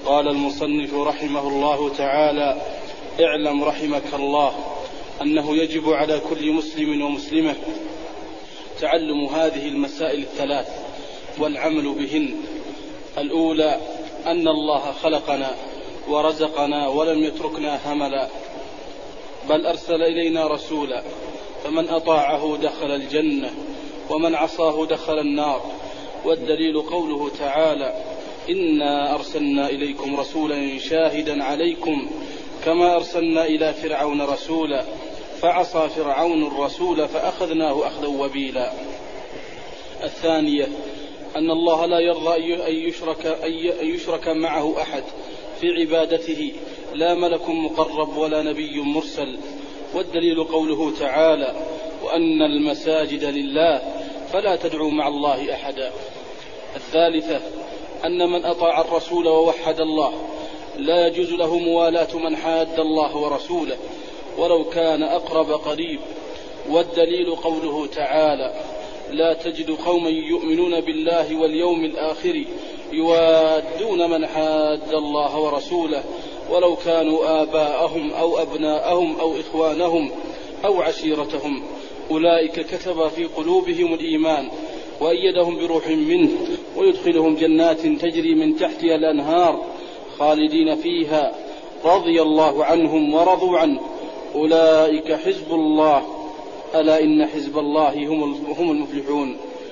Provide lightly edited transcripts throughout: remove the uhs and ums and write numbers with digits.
قال المصنف رحمه الله تعالى: اعلم رحمك الله أنه يجب على كل مسلم ومسلمة تعلم هذه المسائل الثلاث والعمل بهن. الأولى أن الله خلقنا ورزقنا ولم يتركنا هملا، بل أرسل إلينا رسولا، فمن أطاعه دخل الجنة ومن عصاه دخل النار. والدليل قوله تعالى: إنا أرسلنا إليكم رسولا شاهدا عليكم كما أرسلنا إلى فرعون رسولا فعصى فرعون الرسول فأخذناه أخذا وبيلا. الثانية أن الله لا يرضى أن يشرك معه أحد في عبادته، لا ملك مقرب ولا نبي مرسل. والدليل قوله تعالى: وأن المساجد لله فلا تدعوا مع الله أحدا. الثالثة أن من أطاع الرسول ووحد الله لا يجوز له موالاة من حاد الله ورسوله ولو كان أقرب قريب. والدليل قوله تعالى: لا تجد قوما يؤمنون بالله واليوم الآخر يوادون من حاد الله ورسوله ولو كانوا آباءهم أو أبناءهم أو إخوانهم أو عشيرتهم، أولئك كتب في قلوبهم الإيمان وأيدهم بروح منه ويدخلهم جنات تجري من تحتها الأنهار خالدين فيها رضي الله عنهم ورضوا عنه أولئك حزب الله ألا إن حزب الله هم المفلحون.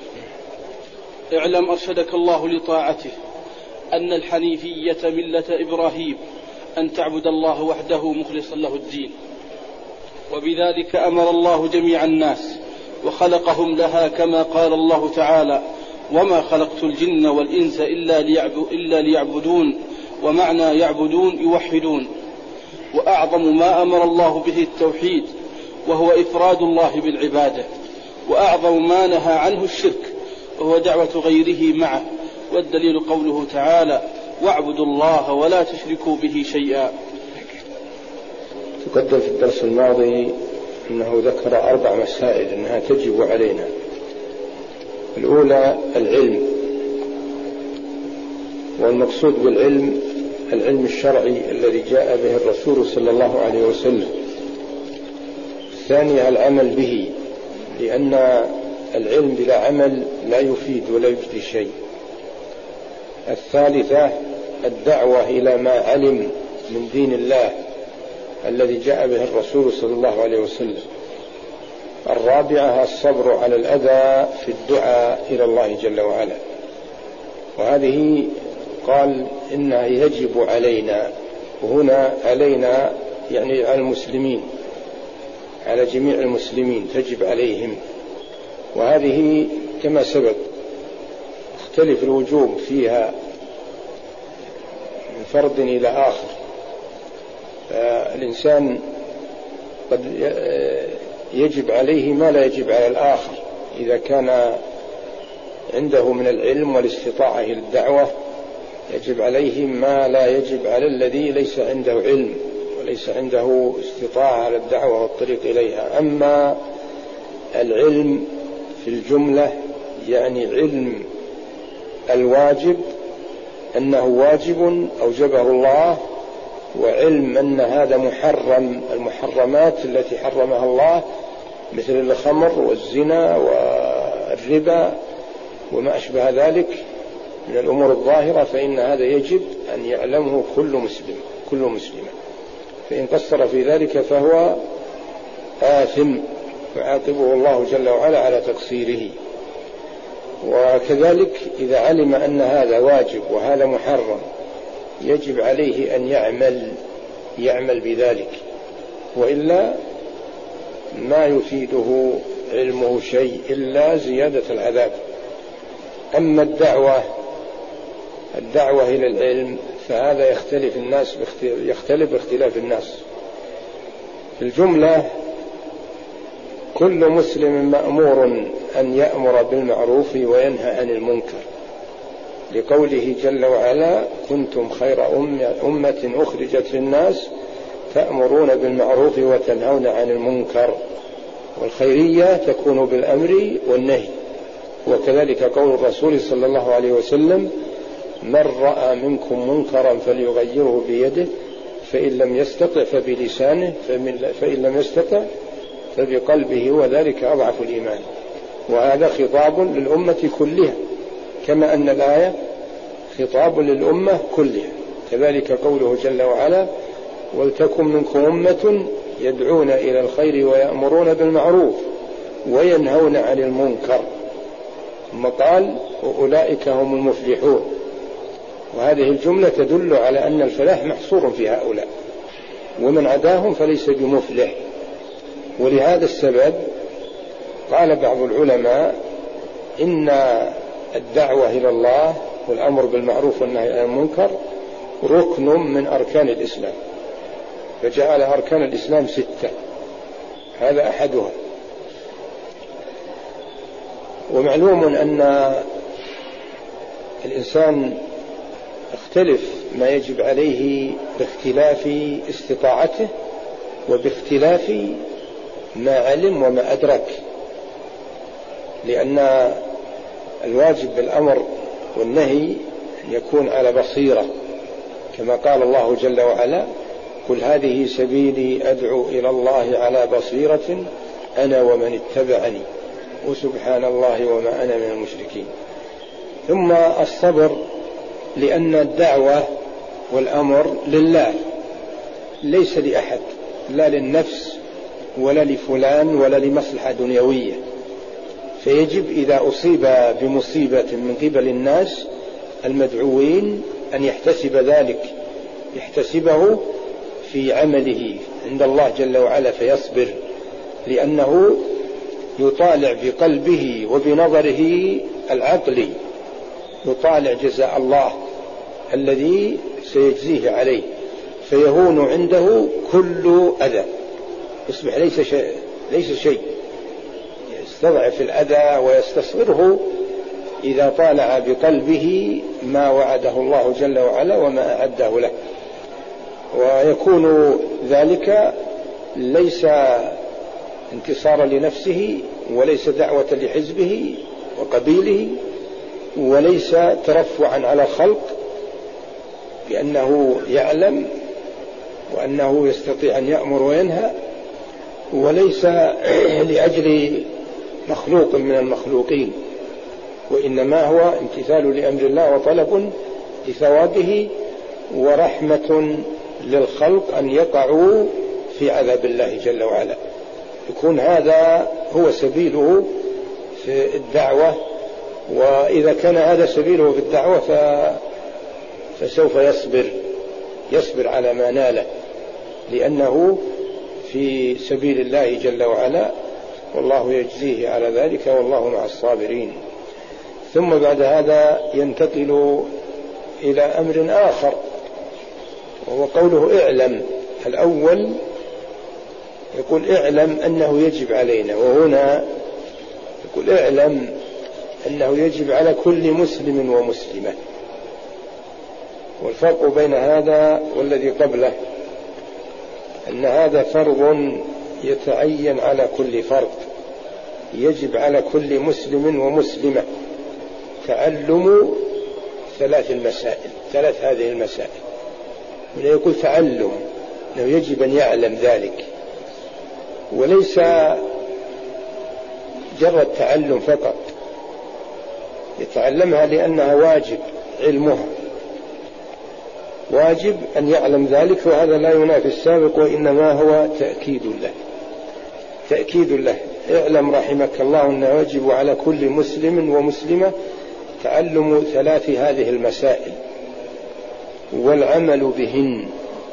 اعلم أرشدك الله لطاعته أن الحنيفية ملة إبراهيم، أن تعبد الله وحده مخلصا له الدين، وبذلك أمر الله جميع الناس وخلقهم لها، كما قال الله تعالى: وما خلقت الجن والإنس إلا ليعبدون. ومعنى يعبدون يوحدون. وأعظم ما أمر الله به التوحيد وهو إفراد الله بالعبادة، وأعظم ما نهى عنه الشرك وهو دعوة غيره معه. والدليل قوله تعالى: واعبدوا الله ولا تشركوا به شيئا. تقدم في الدرس الماضي أنه ذكر 4 مسائل أنها تجب علينا. الأولى العلم، والمقصود بالعلم العلم الشرعي الذي جاء به الرسول صلى الله عليه وسلم. الثانية العمل به، لأن العلم بلا عمل لا يفيد ولا يجدي شيء. الثالثة الدعوة إلى ما علم من دين الله الذي جاء به الرسول صلى الله عليه وسلم. الرابعة الصبر على الأذى في الدعاء إلى الله جل وعلا. وهذه قال إنها يجب علينا، وهنا علينا يعني على المسلمين، على جميع المسلمين تجب عليهم. وهذه كما سبق اختلف الوجوب فيها من فرد إلى آخر. الإنسان قد يجب عليه ما لا يجب على الآخر إذا كان عنده من العلم والاستطاعة إلى الدعوة، يجب عليه ما لا يجب على الذي ليس عنده علم وليس عنده استطاعة على الدعوة والطريق إليها. أما العلم في الجملة يعني علم الواجب أنه واجب أوجبه الله، وعلم أن هذا محرم، المحرمات التي حرمها الله مثل الخمر والزنا والربا وما أشبه ذلك من الأمور الظاهرة، فإن هذا يجب أن يعلمه كل مسلم، فإن قصر في ذلك فهو آثم يعاقبه الله جل وعلا على تقصيره. وكذلك إذا علم أن هذا واجب وهذا محرم يجب عليه أن يعمل بذلك، وإلا ما يفيده علمه شيء إلا زيادة العذاب. أما الدعوة إلى العلم فهذا يختلف باختلاف الناس. في الجملة كل مسلم مأمور أن يأمر بالمعروف وينهى عن المنكر، لقوله جل وعلا: كنتم خير أمة أخرجت للناس تأمرون بالمعروف وتنهون عن المنكر. والخيرية تكون بالأمر والنهي. وكذلك قول الرسول صلى الله عليه وسلم: من رأى منكم منكرا فليغيره بيده فإن لم يستطع فبلسانه فإن لم يستطع فبقلبه وذلك أضعف الإيمان. وهذا خطاب للأمة كلها، كما أن الآية خطاب للأمة كلها. كذلك قوله جل وعلا: ولتكن منكم أمة يدعون إلى الخير ويأمرون بالمعروف وينهون عن المنكر، ثم قال: وأولئك هم المفلحون. وهذه الجملة تدل على أن الفلاح محصور في هؤلاء، ومن عداهم فليس بمفلح. ولهذا السبب قال بعض العلماء إن الدعوة إلى الله والأمر بالمعروف والنهي عن المنكر ركن من أركان الإسلام، فجعل أركان الإسلام 6، هذا أحدها. ومعلوم أن الإنسان يختلف ما يجب عليه باختلاف استطاعته وباختلاف ما علم وما أدرك، لأن الواجب بالأمر والنهي أن يكون على بصيرة، كما قال الله جل وعلا: قل هذه سبيلي أدعو إلى الله على بصيرة أنا ومن اتبعني وسبحان الله وما أنا من المشركين. ثم الصبر، لأن الدعوة والأمر لله ليس لأحد، لا للنفس ولا لفلان ولا لمصلحة دنيوية، فيجب إذا أصيب بمصيبة من قبل الناس المدعوين أن يحتسب ذلك، يحتسبه في عمله عند الله جل وعلا فيصبر، لأنه يطالع بقلبه وبنظره العقلي، يطالع جزاء الله الذي سيجزيه عليه، فيهون عنده كل أذى، يصبح ليس شيء، يستضعف الأذى ويستصغره إذا طالع بقلبه ما وعده الله جل وعلا وما أعده له. ويكون ذلك ليس انتصارا لنفسه، وليس دعوة لحزبه وقبيله، وليس ترفعا على الخلق لأنه يعلم وأنه يستطيع أن يأمر وينهى، وليس لأجل مخلوق من المخلوقين، وإنما هو امتثال لأمر الله وطلب لثوابه ورحمة للخلق أن يقعوا في عذاب الله جل وعلا. يكون هذا هو سبيله في الدعوة، وإذا كان هذا سبيله في الدعوة فسوف يصبر على ما ناله، لأنه في سبيل الله جل وعلا، والله يجزيه على ذلك والله مع الصابرين. ثم بعد هذا ينتقل إلى أمر آخر، وهو قوله اعلم. الأول يقول اعلم أنه يجب علينا، وهنا يقول اعلم أنه يجب على كل مسلم ومسلمة. والفرق بين هذا والذي قبله أن هذا فرض يتعين على كل فرد، يجب على كل مسلم ومسلمة تعلم ثلاث هذه المسائل. ولا يقول تعلم، أنه يجب أن يعلم ذلك، وليس جرد تعلم فقط، يتعلمها لأنها واجب، علمها واجب أن يعلم ذلك، وهذا لا ينافي السابق، وإنما هو تأكيد له. اعلم رحمك الله أنه يجب على كل مسلم ومسلمة تعلم ثلاث هذه المسائل والعمل بهن.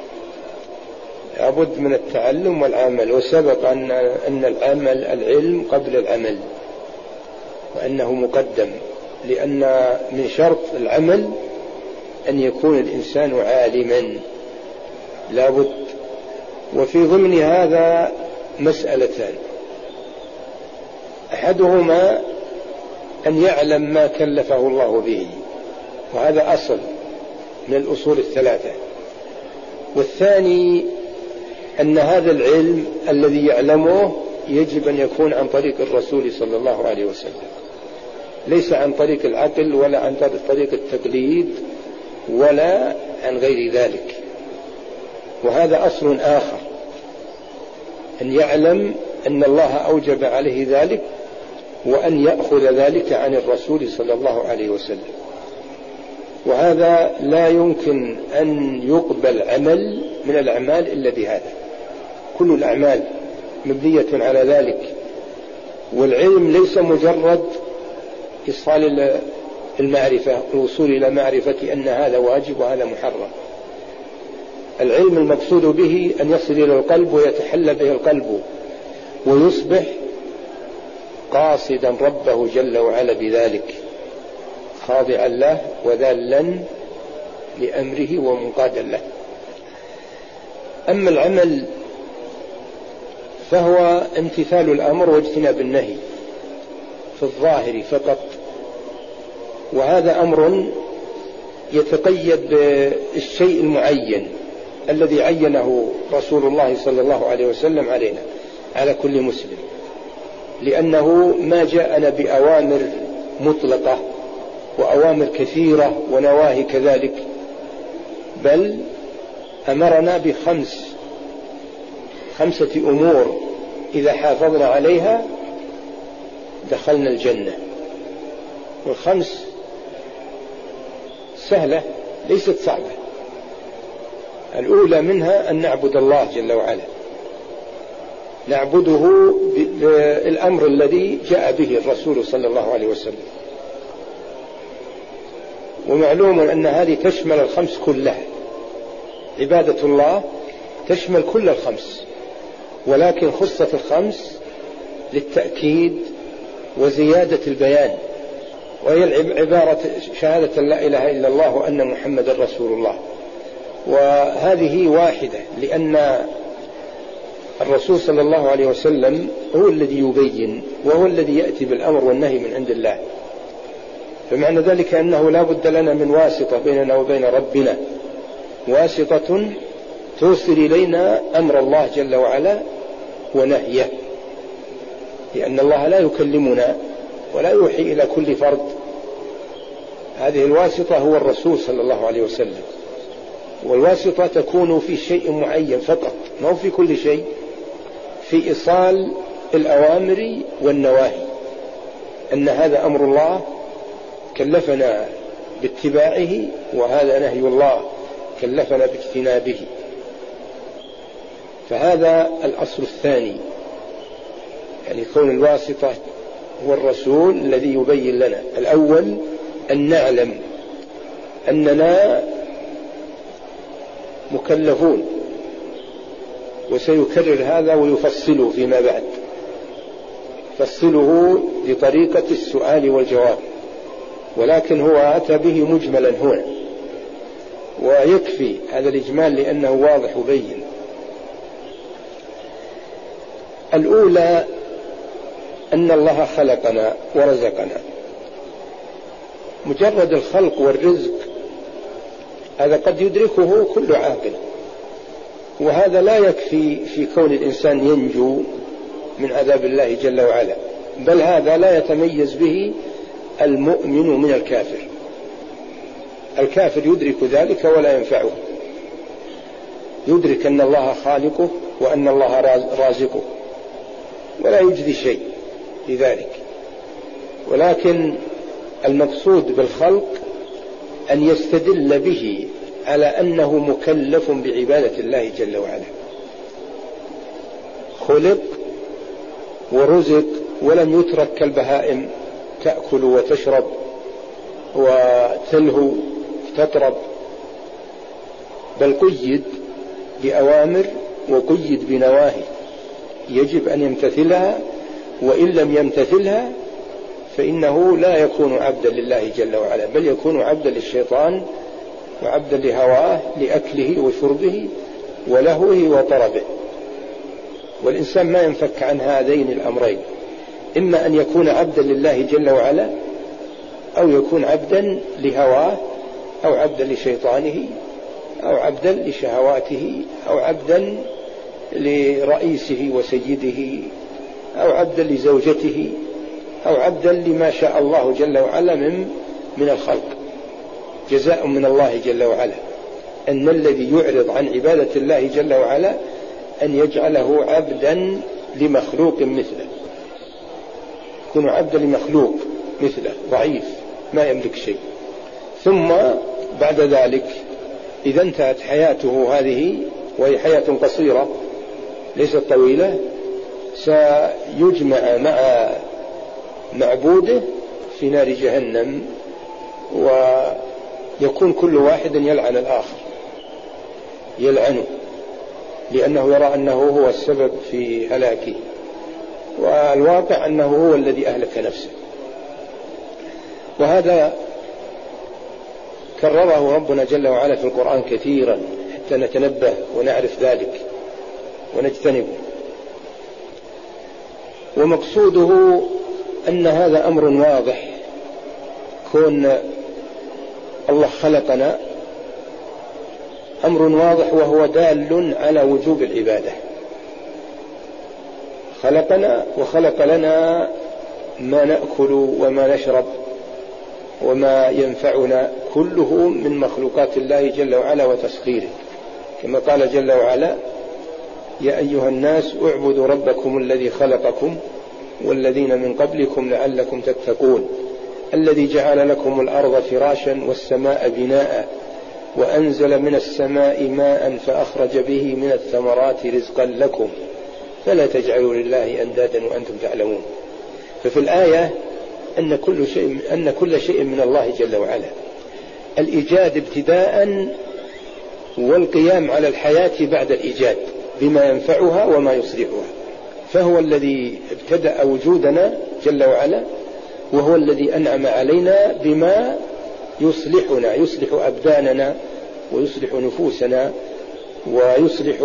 لابد من التعلم والعمل، وسبق أن العلم قبل العمل، وأنه مقدم، لأن من شرط العمل أن يكون الإنسان عالما لابد. وفي ضمن هذا مسألتان، أحدهما أن يعلم ما كلفه الله به، وهذا أصل من الأصول الثلاثة. والثاني أن هذا العلم الذي يعلمه يجب أن يكون عن طريق الرسول صلى الله عليه وسلم، ليس عن طريق العقل ولا عن طريق التقليد ولا عن غير ذلك. وهذا أصل آخر، أن يعلم أن الله أوجب عليه ذلك، وأن يأخذ ذلك عن الرسول صلى الله عليه وسلم. وهذا لا يمكن أن يقبل عمل من الأعمال إلا بهذا. كل الأعمال مبنية على ذلك. والعلم ليس مجرد إيصال المعرفة، الوصول إلى معرفة أن هذا واجب وهذا محرم. العلم المقصود به أن يصل إلى القلب ويتحلى به القلب، ويصبح قاصدا ربه جل وعلا بذلك، خاضعا له وذالا لأمره ومنقادا له. أما العمل فهو امتثال الأمر واجتناب النهي في الظاهر فقط، وهذا أمر يتقيد بالشيء المعين الذي عينه رسول الله صلى الله عليه وسلم علينا، على كل مسلم، لأنه ما جاءنا بأوامر مطلقة وأوامر كثيرة ونواهي كذلك، بل أمرنا خمسة أمور إذا حافظنا عليها دخلنا الجنة. والخمس سهلة ليست صعبة. الأولى منها أن نعبد الله جل وعلا، نعبده بالأمر الذي جاء به الرسول صلى الله عليه وسلم. ومعلوم أن هذه تشمل الخمس كلها، عبادة الله تشمل كل الخمس، ولكن خصت الخمس للتأكيد وزيادة البيان، وهي عبارة شهادة لا إله إلا الله وأن محمد رسول الله. وهذه واحدة، لأن الرسول صلى الله عليه وسلم هو الذي يبين، وهو الذي يأتي بالأمر والنهي من عند الله. فمعنى ذلك أنه لا بد لنا من واسطة بيننا وبين ربنا، واسطة توصل إلينا أمر الله جل وعلا ونهيه، لأن الله لا يكلمنا ولا يوحي إلى كل فرد. هذه الواسطة هو الرسول صلى الله عليه وسلم، والواسطة تكون في شيء معين فقط، ما في كل شيء، في إيصال الأوامر والنواهي، أن هذا أمر الله كلفنا باتباعه، وهذا نهي الله كلفنا باجتنابه. فهذا الأصل الثاني، يعني كون الواسطة هو الرسول الذي يبين لنا. الأول أن نعلم أننا مكلفون، وسيكرر هذا ويفصله فيما بعد، فصله بطريقة السؤال والجواب، ولكن هو أتى به مجملا هنا، ويكفي هذا الإجمال لأنه واضح وبين. الأولى أن الله خلقنا ورزقنا. مجرد الخلق والرزق هذا قد يدركه كل عاقل، وهذا لا يكفي في كون الإنسان ينجو من عذاب الله جل وعلا، بل هذا لا يتميز به المؤمن من الكافر. الكافر يدرك ذلك ولا ينفعه، يدرك أن الله خالقه وأن الله رازقه، ولا يجدي شيء لذلك. ولكن المقصود بالخلق أن يستدل به على أنه مكلف بعبادة الله جل وعلا. خلق ورزق ولم يترك كالبهائم تأكل وتشرب وتلهو تطرب، بل قيد بأوامر وقيد بنواهي يجب أن يمتثلها، وإن لم يمتثلها فإنه لا يكون عبدا لله جل وعلا، بل يكون عبدا للشيطان وعبدا لهواه، لأكله وشربه ولهوه وطربه. والإنسان ما ينفك عن هذين الأمرين، إما أن يكون عبدا لله جل وعلا، أو يكون عبدا لهواه، أو عبدا لشيطانه، أو عبدا لشهواته، أو عبدا لرئيسه وسيده، أو عبدا لزوجته، أو عبدا لما شاء الله جل وعلا من الخلق. جزاء من الله جل وعلا، أن الذي يعرض عن عبادة الله جل وعلا أن يجعله عبدا لمخلوق مثله، يكون عبدا لمخلوق مثله ضعيف ما يملك شيء. ثم بعد ذلك إذا انتهت حياته هذه، وهي حياة قصيرة ليست طويلة، سيجمع مع معبوده في نار جهنم، ويكون كل واحد يلعن الآخر، يلعنه لأنه يرى أنه هو السبب في هلاكه، والواقع أنه هو الذي أهلك نفسه. وهذا كرره ربنا جل وعلا في القرآن كثيرا حتى نتنبه ونعرف ذلك ونجتنبه. ومقصوده أن هذا أمر واضح، كون الله خلقنا أمر واضح وهو دال على وجوب العبادة. خلقنا وخلق لنا ما نأكل وما نشرب وما ينفعنا، كله من مخلوقات الله جل وعلا وتسخيره، كما قال جل وعلا: يا أيها الناس اعبدوا ربكم الذي خلقكم والذين من قبلكم لعلكم تتقون الذي جعل لكم الأرض فراشا والسماء بناء وأنزل من السماء ماء فأخرج به من الثمرات رزقا لكم فلا تجعلوا لله أندادا وأنتم تعلمون. ففي الآية أن كل شيء من الله جل وعلا، الإيجاد ابتداء والقيام على الحياة بعد الإيجاد بما ينفعها وما يصلحها. فهو الذي ابتدأ وجودنا جل وعلا، وهو الذي أنعم علينا بما يصلحنا، يصلح أبداننا ويصلح نفوسنا ويصلح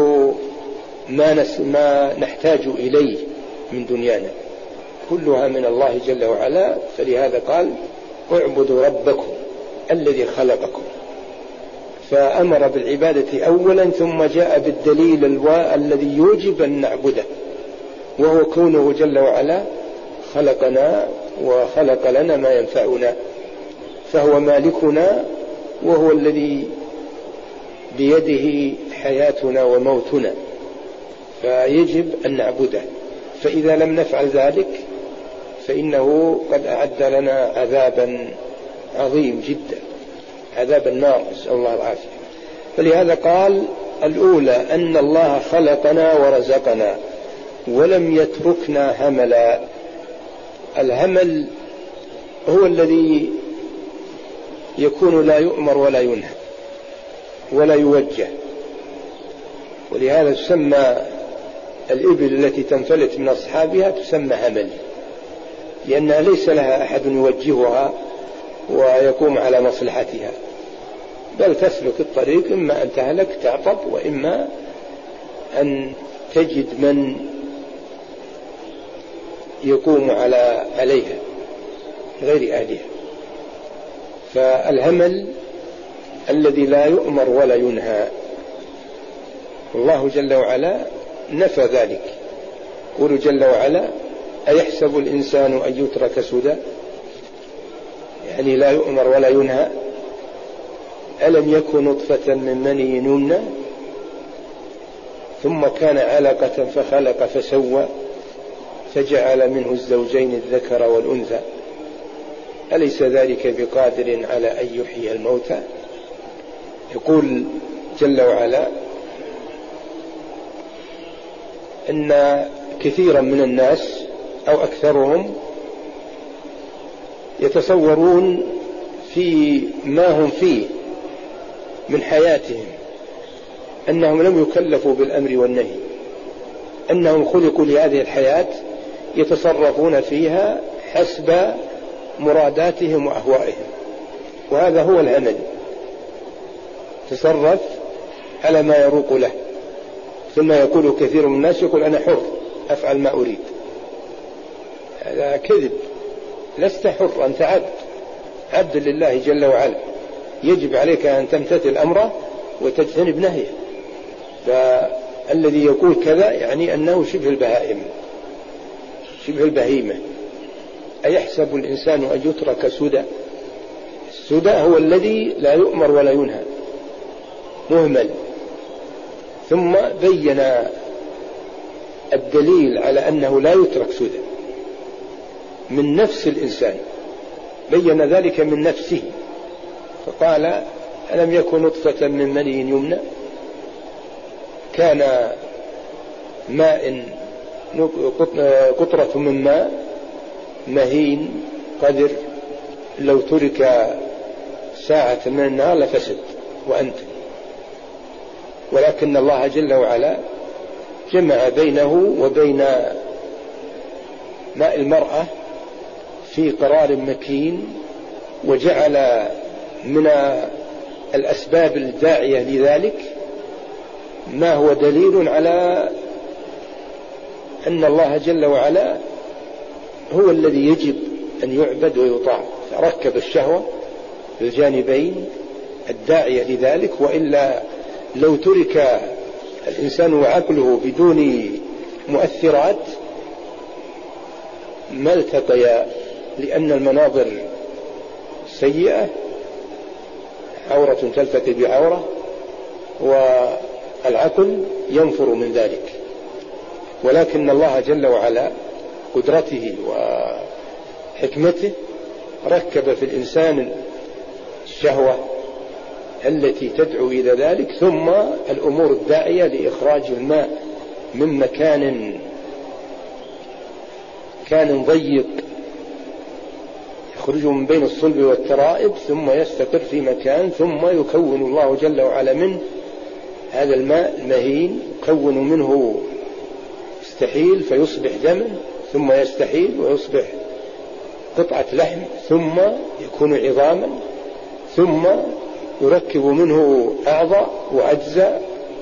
ما نحتاج إليه من دنيانا، كلها من الله جل وعلا. فلهذا قال: اعبدوا ربكم الذي خلقكم، فأمر بالعبادة أولا ثم جاء بالدليل الذي يوجب أن نعبده، وهو كونه جل وعلا خلقنا وخلق لنا ما ينفعنا، فهو مالكنا وهو الذي بيده حياتنا وموتنا، فيجب أن نعبده. فإذا لم نفعل ذلك فإنه قد أعد لنا عذابا عظيم جدا، عذاب النار، نسأل الله العافية. فلهذا قال: الأولى أن الله خلقنا ورزقنا ولم يتركنا هملا. الهمل هو الذي يكون لا يؤمر ولا ينهى ولا يوجه، ولهذا تسمى الإبل التي تنفلت من أصحابها تسمى همل، لأنها ليس لها أحد يوجهها ويقوم على مصلحتها، بل تسلك الطريق، إما أن تهلك تعطب، وإما أن تجد من يقوم عليها غير أهلها. فالهمل الذي لا يؤمر ولا ينهى، الله جل وعلا نفى ذلك. يقول جل وعلا: أيحسب الإنسان أن يترك سدى، يعني لا يؤمر ولا ينهى. ألم يكن نطفة من مني يمنى ثم كان علقة فخلق فسوى فجعل منه الزوجين الذكر والأنثى أليس ذلك بقادر على أن يحيي الموتى. يقول جل وعلا أن كثيرا من الناس أو أكثرهم يتصورون في ما هم فيه من حياتهم أنهم لم يكلفوا بالأمر والنهي، أنهم خلقوا لهذه الحياة يتصرفون فيها حسب مراداتهم وأهوائهم، وهذا هو الهمل. تصرف على ما يروق له، ثم يقول كثير من الناس يقول أنا حر أفعل ما أريد. هذا كذب، لست حر، أنت عبد لله جل وعلا، يجب عليك أن تمتثل أمره وتجتنب نهيه. فالذي يقول كذا يعني أنه شبه البهائم، شبه البهيمة. أيحسب الإنسان أن يترك سدى؟ سدى هو الذي لا يؤمر ولا ينهى، مهمل. ثم بين الدليل على أنه لا يترك سدى من نفس الإنسان، بين ذلك من نفسه، فقال: ألم يكن نطفة من مني يمنى، كان ماء قطرة من ماء مهين قدر، لو ترك ساعة من النهار لفسد وأنت، ولكن الله جل وعلا جمع بينه وبين ماء المرأة في قرار مكين، وجعل من الأسباب الداعية لذلك ما هو دليل على أن الله جل وعلا هو الذي يجب أن يعبد ويطاع، فركب الشهوة بالجانبين الداعية لذلك، وإلا لو ترك الإنسان وعقله بدون مؤثرات ما التقيا، لأن المناظر سيئة، عورة تلتقي بعورة، والعقل ينفر من ذلك. ولكن الله جل وعلا قدرته وحكمته ركب في الإنسان الشهوة التي تدعو إلى ذلك، ثم الأمور الداعية لإخراج الماء من مكان ضيق يخرجه من بين الصلب والترائب، ثم يستقر في مكان، ثم يكون الله جل وعلا منه هذا الماء المهين، يكون منه يستحيل فيصبح دما، ثم يستحيل ويصبح قطعة لحم، ثم يكون عظاما، ثم يركب منه أعضاء وأجزاء،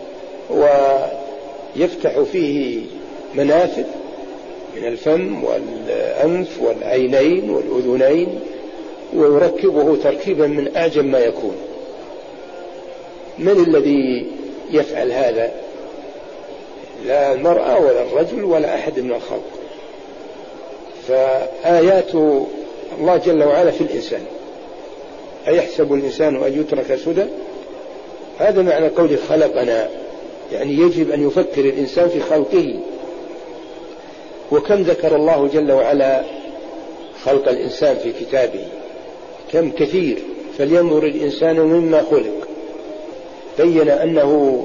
ويفتح فيه منافذ من الفم والأنف والعينين والأذنين، ويركبه تركيبا من أعجب ما يكون. من الذي يفعل هذا؟ لا المرأة ولا الرجل ولا أحد من الخلق. فآيات الله جل وعلا في الإنسان. أيحسب الإنسان أن يترك سدى؟ هذا معنى قوله خلقنا، يعني يجب أن يفكر الإنسان في خلقه. وكم ذكر الله جل وعلا خلق الإنسان في كتابه، كم كثير. فلينظر الإنسان مما خلق، بين أنه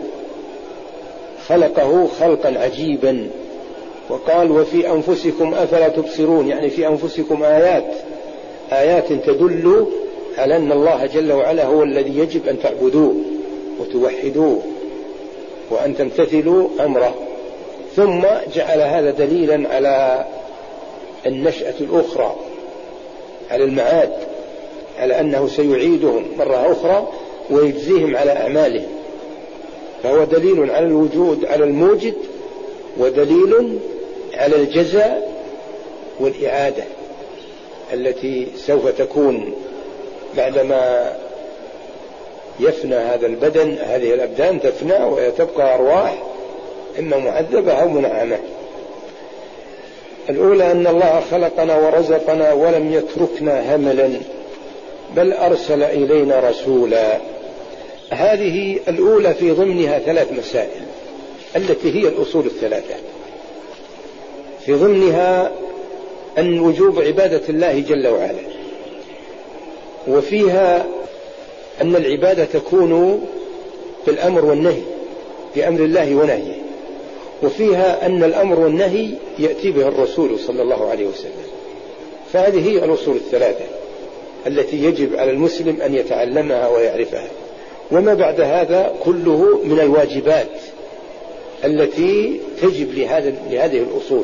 خلقه خلقا عجيبا، وقال: وفي أنفسكم أفلا تبصرون، يعني في أنفسكم آيات تدل على أن الله جل وعلا هو الذي يجب أن تعبدوه وتوحدوه وأن تمتثلوا أمره. ثم جعل هذا دليلا على النشأة الأخرى، على المعاد، على أنه سيعيدهم مرة أخرى ويجزيهم على أعمالهم. فهو دليل على الوجود، على الموجد، ودليل على الجزاء والإعادة التي سوف تكون بعدما يفنى هذا البدن، هذه الأبدان تفنى وتبقى أرواح إما معذبة أو منعمة. الأولى أن الله خلقنا ورزقنا ولم يتركنا هملا، بل أرسل إلينا رسولا. هذه الأولى في ضمنها 3 مسائل التي هي الأصول الثلاثة. في ضمنها أن وجوب عبادة الله جل وعلا، وفيها أن العبادة تكون بالأمر والنهي، بأمر الله ونهيه، وفيها أن الأمر والنهي يأتي به الرسول صلى الله عليه وسلم. فهذه هي الأصول الثلاثة التي يجب على المسلم أن يتعلمها ويعرفها. وما بعد هذا كله من الواجبات التي تجب لهذه الأصول.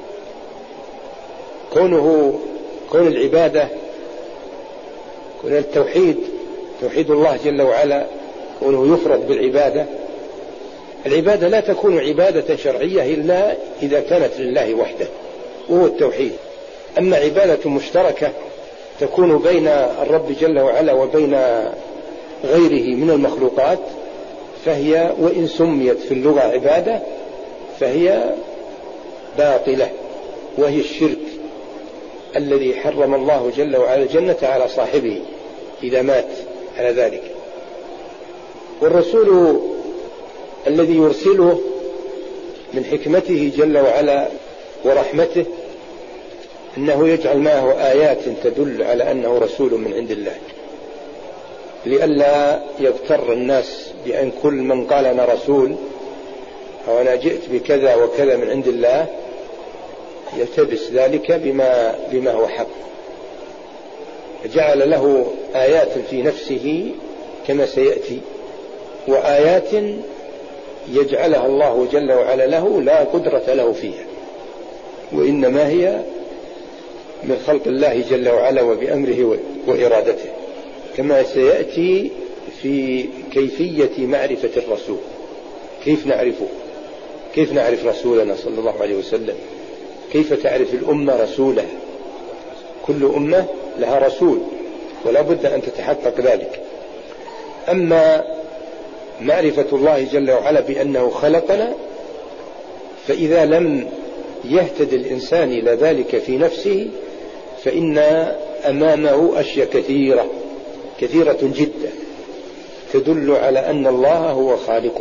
كون العبادة، كون التوحيد، توحيد الله جل وعلا، كونه يفرد بالعبادة. العبادة لا تكون عبادة شرعية إلا إذا كانت لله وحده، وهو التوحيد. أما عبادة مشتركة تكون بين الرب جل وعلا وبين غيره من المخلوقات، فهي وإن سميت في اللغة عبادة فهي باطلة، وهي الشرك الذي حرم الله جل وعلا الجنة على صاحبه. إذا مات على ذلك. والرسول الذي يرسله من حكمته جل وعلا ورحمته أنه يجعل معه آيات تدل على أنه رسول من عند الله، لئلا يغتر الناس بأن كل من قال أنا رسول أو أنا جئت بكذا وكذا من عند الله يلتبس ذلك بما هو حق. جعل له آيات في نفسه كما سيأتي، وآيات يجعلها الله جل وعلا له لا قدرة له فيها، وإنما هي من خلق الله جل وعلا وبأمره وإرادته، كما سيأتي في كيفية معرفة الرسول. كيف نعرفه؟ كيف نعرف رسولنا صلى الله عليه وسلم؟ كيف تعرف الأمة رسولها؟ كل أمة لها رسول ولا بد أن تتحقق ذلك. أما معرفة الله جل وعلا بأنه خلقنا، فإذا لم يهتد الإنسان إلى ذلك في نفسه فإن أمامه أشياء كثيرة جدا تدل على أن الله هو خالقه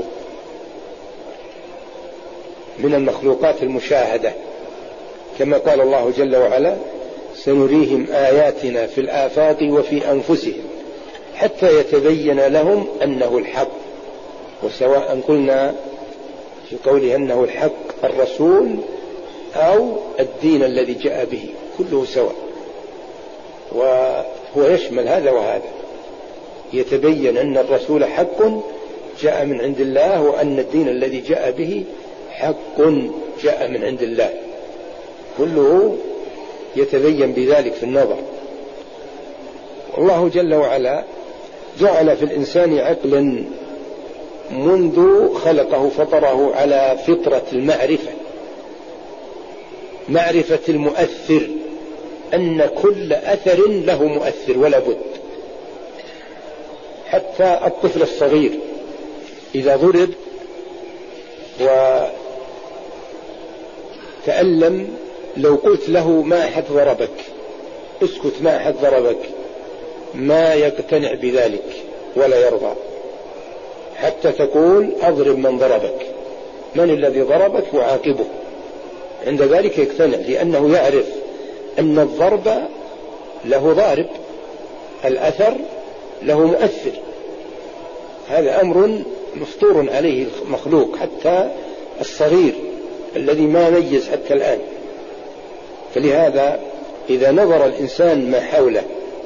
من المخلوقات المشاهدة، كما قال الله جل وعلا سنريهم آياتنا في الآفاق وفي أنفسهم حتى يتبين لهم أنه الحق. وسواء قلنا في قوله أنه الحق الرسول أو الدين الذي جاء به كله سواء، وهو يشمل هذا وهذا. يتبين أن الرسول حق جاء من عند الله، وأن الدين الذي جاء به حق جاء من عند الله، كله يتبين بذلك في النظر. الله جل وعلا جعل في الإنسان عقلا منذ خلقه فطره على فطرة المعرفة، معرفة المؤثر، أن كل أثر له مؤثر ولا بد. حتى الطفل الصغير إذا ضرب وتألم لو قلت له ما أحد ضربك، اسكت ما أحد ضربك، ما يقتنع بذلك ولا يرضى، حتى تقول أضرب من ضربك، من الذي ضربك وعاقبه، عند ذلك يقتنع، لأنه يعرف أن الضرب له ضارب، الأثر له مؤثر. هذا أمر مفطور عليه المخلوق، حتى الصغير الذي ما ميز حتى الآن. فلهذا إذا نظر الإنسان ما حوله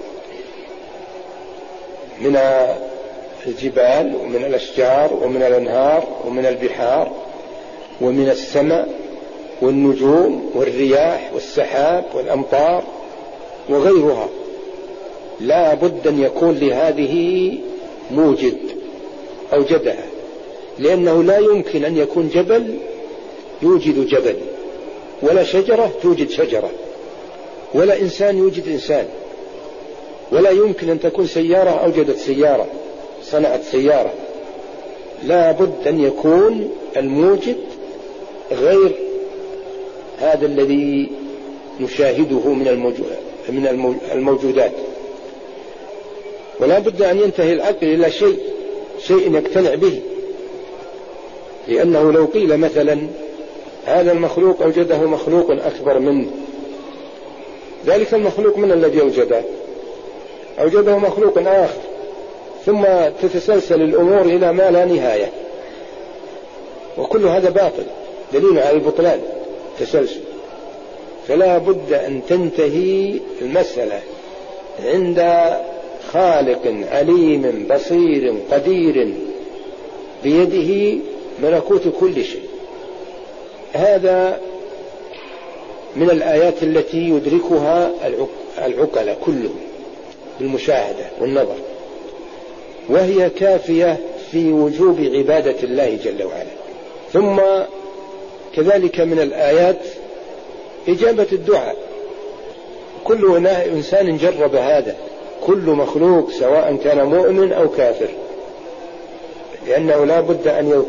من الجبال ومن الأشجار ومن الأنهار ومن البحار ومن السماء والنجوم والرياح والسحاب والأمطار وغيرها، لا بد أن يكون لهذه موجد أوجدها، لأنه لا يمكن أن يكون جبل يوجد جبل، ولا شجرة توجد شجرة، ولا إنسان يوجد إنسان، ولا يمكن أن تكون سيارة أوجدت سيارة صنعت سيارة. لا بد أن يكون الموجد غير هذا الذي نشاهده من الموجودات. ولا بد أن ينتهي العقل إلى شيء يقتنع به، لأنه لو قيل مثلا هذا المخلوق أوجده مخلوق أكبر منه، ذلك المخلوق من الذي أوجده مخلوق آخر، ثم تتسلسل الأمور إلى ما لا نهاية، وكل هذا باطل، دليل على البطلان تسلسل. فلا بد أن تنتهي المسألة عند خالق عليم بصير قدير بيده ملكوت كل شيء. هذا من الآيات التي يدركها العقلاء كلهم بالمشاهدة والنظر، وهي كافية في وجوب عبادة الله جل وعلا. ثم كذلك من الآيات إجابة الدعاء. كل إنسان جرب هذا، كل مخلوق سواء كان مؤمن أو كافر، لأنه لا بد أن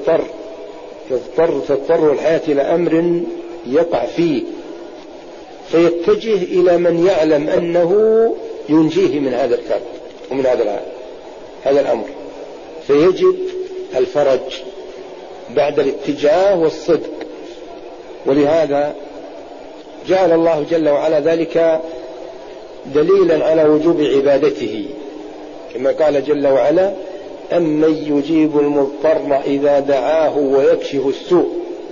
تضطر الحياة إلى أمر يقع فيه، فيتجه إلى من يعلم أنه ينجيه من هذا الكرب، ومن هذا الأمر، فيجب الفرج بعد الاتجاه والصدق. ولهذا جعل الله جل وعلا ذلك دليلا على وجوب عبادته، كما قال جل وعلا: أمن يجيب المضطر إذا دعاه ويكشف السوء.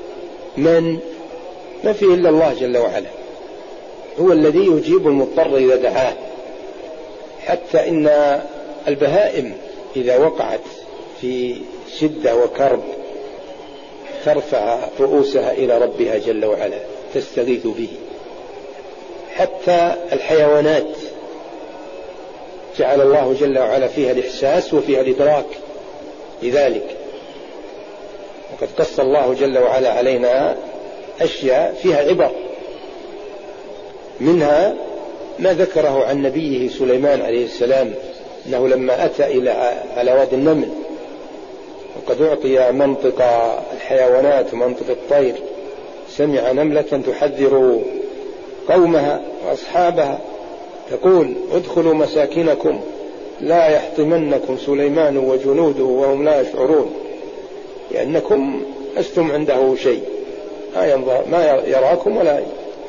ما فيه إلا الله جل وعلا، هو الذي يجيب المضطر إذا دعاه. حتى إن البهائم إذا وقعت في شدة وكرب ترفع رؤوسها إلى ربها جل وعلا تستغيث به. حتى الحيوانات جعل الله جل وعلا فيها الإحساس وفيها الإدراك لذلك. وقد قص الله جل وعلا علينا أشياء فيها عبر، منها ما ذكره عن نبيه سليمان عليه السلام، أنه لما أتى على وادي النمل وقد أعطي منطق الحيوانات ومنطق الطير، سمع نملة تحذر قومها وأصحابها تقول: ادخلوا مساكنكم لا يحطمنكم سليمان وجنوده وهم لا يشعرون، لأنكم لستم عنده شيء، ما يراكم ولا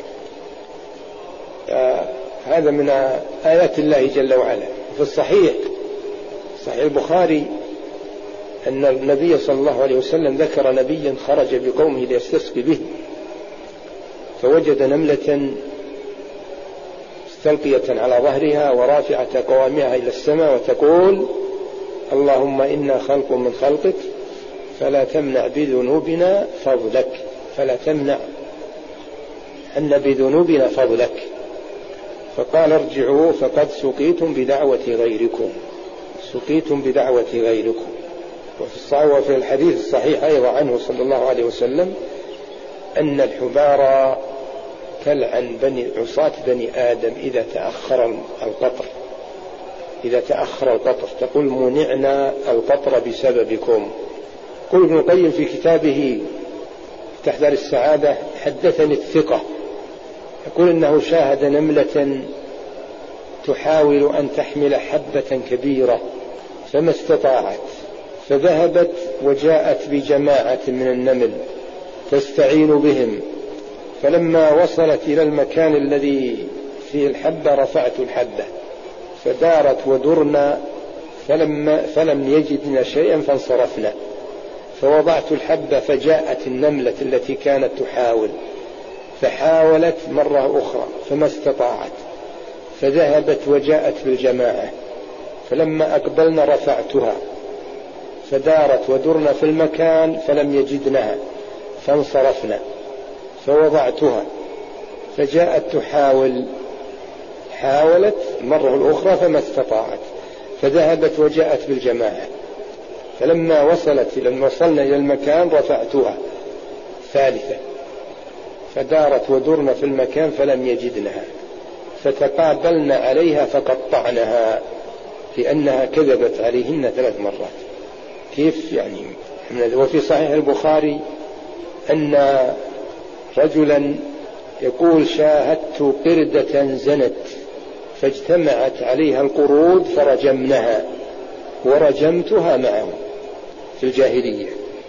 هذا من آيات الله جل وعلا. في الصحيح البخاري أن النبي صلى الله عليه وسلم ذكر نبيا خرج بقومه ليستسقي به، فوجد نملة مستلقية على ظهرها ورافعة قوامها إلى السماء وتقول: اللهم إنا خلق من خلقك فلا تمنع بذنوبنا فضلك، فلا تمنع أن بذنوبنا فضلك. فقال: ارجعوا فقد سقيتم بدعوة غيركم، سقيتم بدعوة غيركم. وفي الحديث الصحيح أيضا عنه صلى الله عليه وسلم أن الحبار تلعن عصاة بني آدم إذا تأخر القطر، تقول: منعنا القطر بسببكم. قل ابن القيم في كتابه تحذر السعادة: حدثني الثقة يقول إنه شاهد نملة تحاول أن تحمل حبة كبيرة فما استطاعت، فذهبت وجاءت بجماعة من النمل تستعين بهم، فلما وصلت إلى المكان الذي فيه الحبة رفعت الحبة فدارت ودرنا فلم يجدن شيئا فانصرفنا، فوضعت الحبة فجاءت النملة التي كانت تحاول فحاولت مرة أخرى فما استطاعت، فذهبت وجاءت بالجماعة، فلما أقبلنا رفعتها فدارت ودرنا في المكان فلم يجدنها فانصرفنا، فوضعتها فجاءت تحاول، حاولت مرة أخرى فما استطاعت، فذهبت وجاءت بالجماعة، فلما وصلنا إلى المكان رفعتها ثالثة، فدارت ودرنا في المكان فلم يجدنها، فتقابلنا عليها فقطعناها لأنها كذبت عليهن 3 مرات. كيف يعني؟ وفي صحيح البخاري أن رجلا يقول: شاهدت قردة زنت فاجتمعت عليها القرود فرجمنها ورجمتها معه في الجاهلية.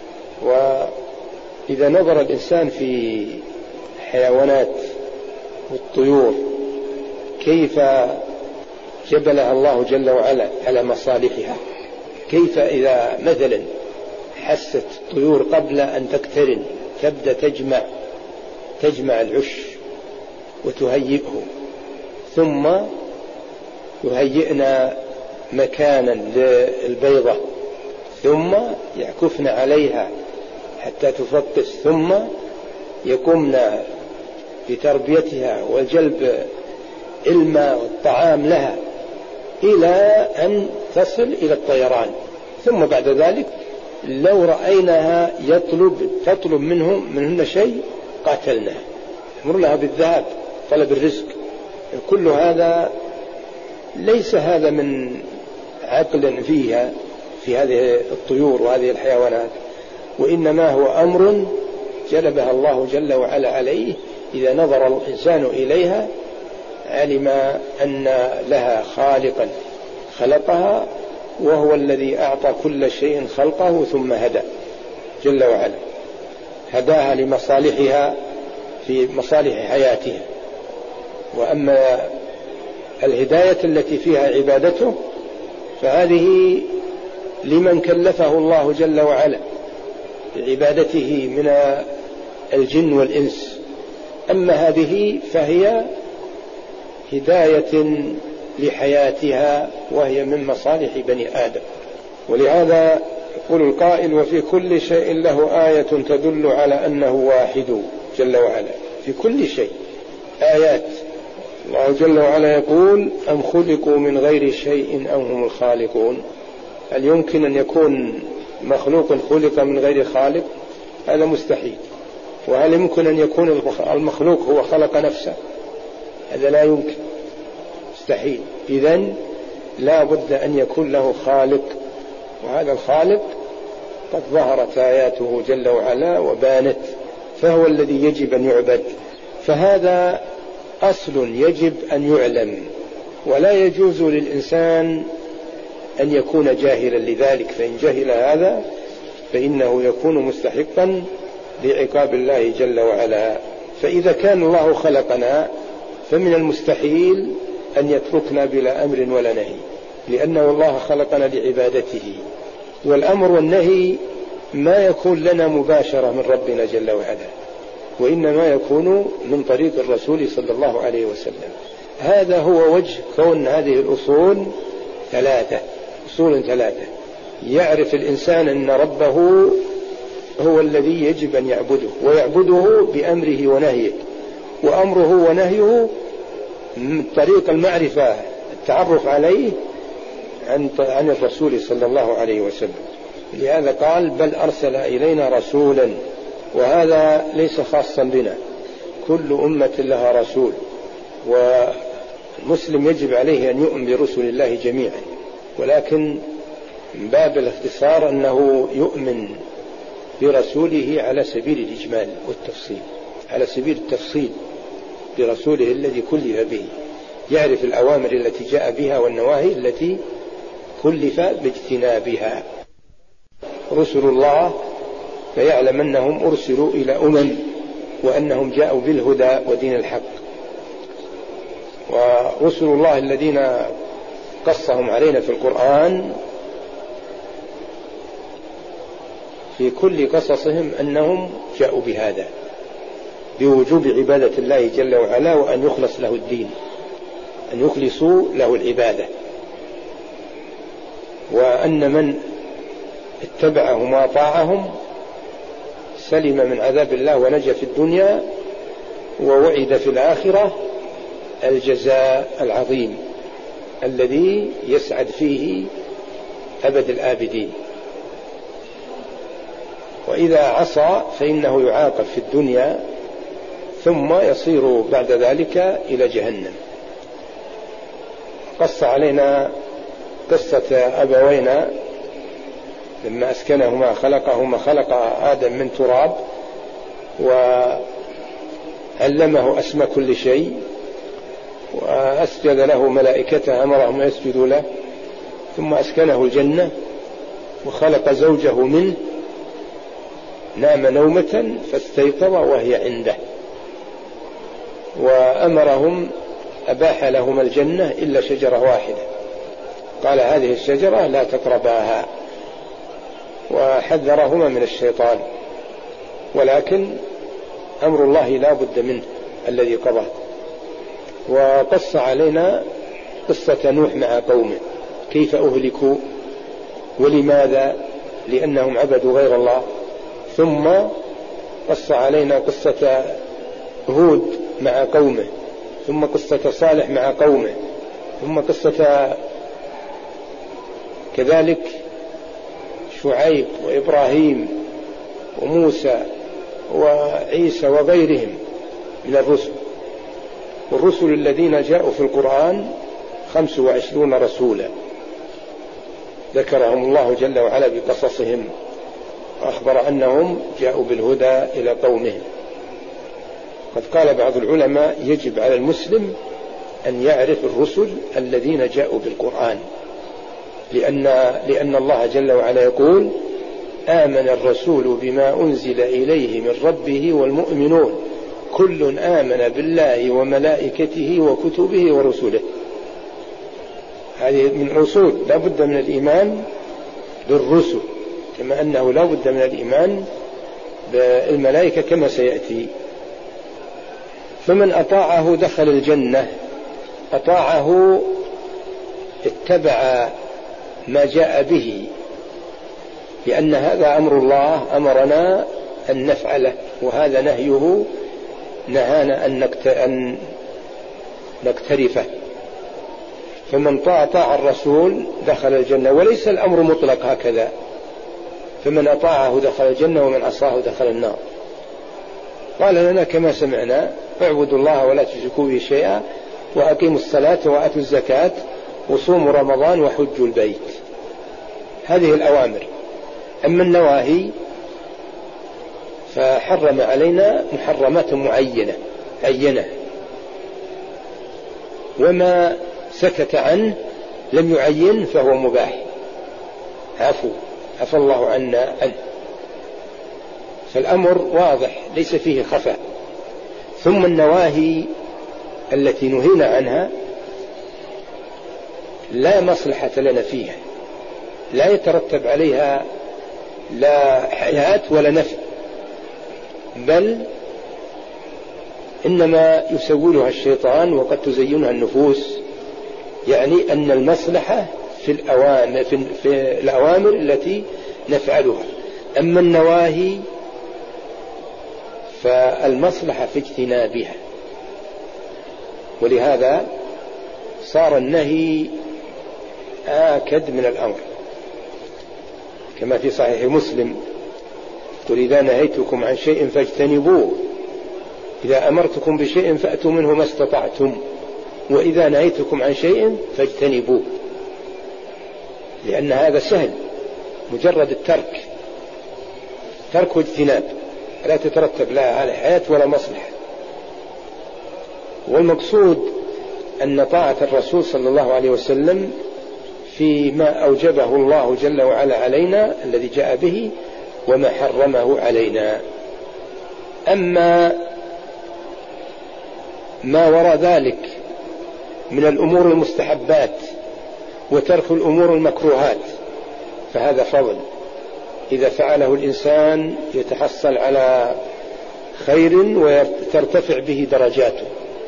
وإذا نظر الإنسان في حيوانات والطيور كيف جبلها الله جل وعلا على مصالحها، كيف إذا مثلا حست الطيور قبل أن تقترن تبدأ تجمع العش وتهيئه، ثم يهيئنا مكانا للبيضة، ثم يعكفن عليها حتى تفطس، ثم يقومن بتربيتها وجلب الماء والطعام لها إلى أن تصل إلى الطيران. ثم بعد ذلك لو رأيناها تطلب منهن شيء قاتلناها، نمر لها بالذهب طلب الرزق. كل هذا ليس هذا من عقل فيها في هذه الطيور وهذه الحيوانات، وإنما هو أمر جلبها الله جل وعلا عليه. إذا نظر الإنسان إليها علم أن لها خالقا خلقها، وهو الذي أعطى كل شيء خلقه ثم هدى جل وعلا، هداها لمصالحها في مصالح حياتها. وأما الهداية التي فيها عبادته فهذه لمن كلفه الله جل وعلا بعبادته من الجن والإنس. أما هذه فهي هداية لحياتها، وهي من مصالح بني آدم. ولهذا يقول القائل: وفي كل شيء له آية تدل على أنه واحد جل وعلا. في كل شيء آيات. الله جل وعلا يقول: أم خلقوا من غير شيء أم هم الخالقون. هل يمكن أن يكون مخلوق خلق من غير خالق؟ هذا مستحيل. وهل يمكن أن يكون المخلوق هو خلق نفسه؟ هذا لا يمكن، مستحيل. إذن لا بد أن يكون له خالق، وهذا الخالق قد ظهرت آياته جل وعلا وبانت، فهو الذي يجب أن يعبد. فهذا أصل يجب أن يعلم، ولا يجوز للإنسان أن يكون جاهلا لذلك، فإن جهل هذا فإنه يكون مستحقا لعقاب الله جل وعلا. فإذا كان الله خلقنا فمن المستحيل أن يتركنا بلا أمر ولا نهي، لأنه الله خلقنا لعبادته. والأمر والنهي ما يكون لنا مباشرة من ربنا جل وعلا، وإنما يكون من طريق الرسول صلى الله عليه وسلم. هذا هو وجه كون هذه الأصول ثلاثة، أصول ثلاثة. يعرف الإنسان أن ربه هو الذي يجب أن يعبده، ويعبده بأمره ونهيه، وأمره ونهيه من طريق المعرفة، التعرف عليه عن الرسول صلى الله عليه وسلم. لهذا قال: بل أرسل إلينا رسولا. وهذا ليس خاصا بنا، كل أمة لها رسول، والمسلم يجب عليه أن يؤمن برسل الله جميعا، ولكن من باب الاختصار أنه يؤمن برسوله على سبيل الإجمال والتفصيل، على سبيل التفصيل برسوله الذي كلف به، يعرف الأوامر التي جاء بها والنواهي التي كلف باجتنابها. رسل الله فيعلم أنهم أرسلوا إلى وأنهم جاءوا بالهدى ودين الحق. ورسل الله الذين قصهم علينا في القرآن في كل قصصهم أنهم جاءوا بهذا، بوجوب عبادة الله جل وعلا، وأن يخلص له الدين، أن يخلصوا له العبادة، وأن من اتبعهم وأطاعهم سلم من عذاب الله ونجا في الدنيا، ووعد في الآخرة الجزاء العظيم الذي يسعد فيه أبد الآبدين. وإذا عصى فإنه يعاقب في الدنيا ثم يصير بعد ذلك إلى جهنم. قص علينا قصة أبوينا لما أسكنهما خلقهما، خلق آدم من تراب وعلمه أسمى كل شيء، وأسجد له ملائكته أمرهم يسجدوا له، ثم أسكنه الجنة وخلق زوجه منه، نام نومة فاستيقظ وهي عنده، وأمرهم أباح لهما الجنة إلا شجرة واحدة، قال هذه الشجرة لا تقرباها، وحذرهما من الشيطان. ولكن أمر الله لا بد منه الذي قضاه. وقص علينا قصة نوح مع قومه كيف أهلكوا ولماذا، لأنهم عبدوا غير الله. ثم قص علينا قصة هود مع قومه، ثم قصة صالح مع قومه، ثم قصة كذلك شعيب وإبراهيم وموسى وعيسى وغيرهم من الرسل. والرسل الذين جاءوا في القرآن 25 رسولا ذكرهم الله جل وعلا بقصصهم، وأخبر أنهم جاءوا بالهدى إلى قومهم. قد قال بعض العلماء: يجب على المسلم أن يعرف الرسل الذين جاءوا بالقرآن لأن الله جل وعلا يقول: آمن الرسول بما أنزل إليه من ربه والمؤمنون كل آمن بالله وملائكته وكتبه ورسله. هذه من الرسول، لا بد من الإيمان بالرسل، كما أنه لا بد من الإيمان بالملائكة كما سيأتي. فمن أطاعه دخل الجنة، أطاعه اتبع ما جاء به، لأن هذا أمر الله أمرنا أن نفعله، وهذا نهيه نهانا أن نقترفه. فمن طاع الرسول دخل الجنة، وليس الأمر مطلق هكذا، فمن أطاعه دخل الجنة ومن عصاه دخل النار. قال لنا كما سمعنا: اعبدوا الله ولا تشركوا به شيئا وأقيموا الصلاة وآتوا الزكاة وصوموا رمضان وحجوا البيت. هذه الأوامر. أما النواهي فحرم علينا محرمات معينة، وما سكت عنه لم يعين فهو مباح، عفى الله عنه. فالأمر واضح ليس فيه خفاء. ثم النواهي التي نهينا عنها لا مصلحة لنا فيها، لا يترتب عليها لا حياة ولا نفع، بل إنما يسولها الشيطان وقد تزينها النفوس. يعني أن المصلحة في الأوامر التي نفعلها، أما النواهي فالمصلحة في اجتنابها. ولهذا صار النهي آكد من الأمر، كما في صحيح مسلم: قل إذا نهيتكم عن شيء فاجتنبوه، إذا أمرتكم بشيء فأتوا منه ما استطعتم، وإذا نهيتكم عن شيء فاجتنبوه. لأن هذا سهل، مجرد الترك واجتناب، لا تترتب لها على حياة ولا مصلحة. والمقصود أن طاعة الرسول صلى الله عليه وسلم فيما أوجبه الله جل وعلا علينا الذي جاء به، وما حرمه علينا. أما ما وراء ذلك من الأمور المستحبات وترك الأمور المكروهات فهذا فضل، إذا فعله الإنسان يتحصل على خير وترتفع به درجاته.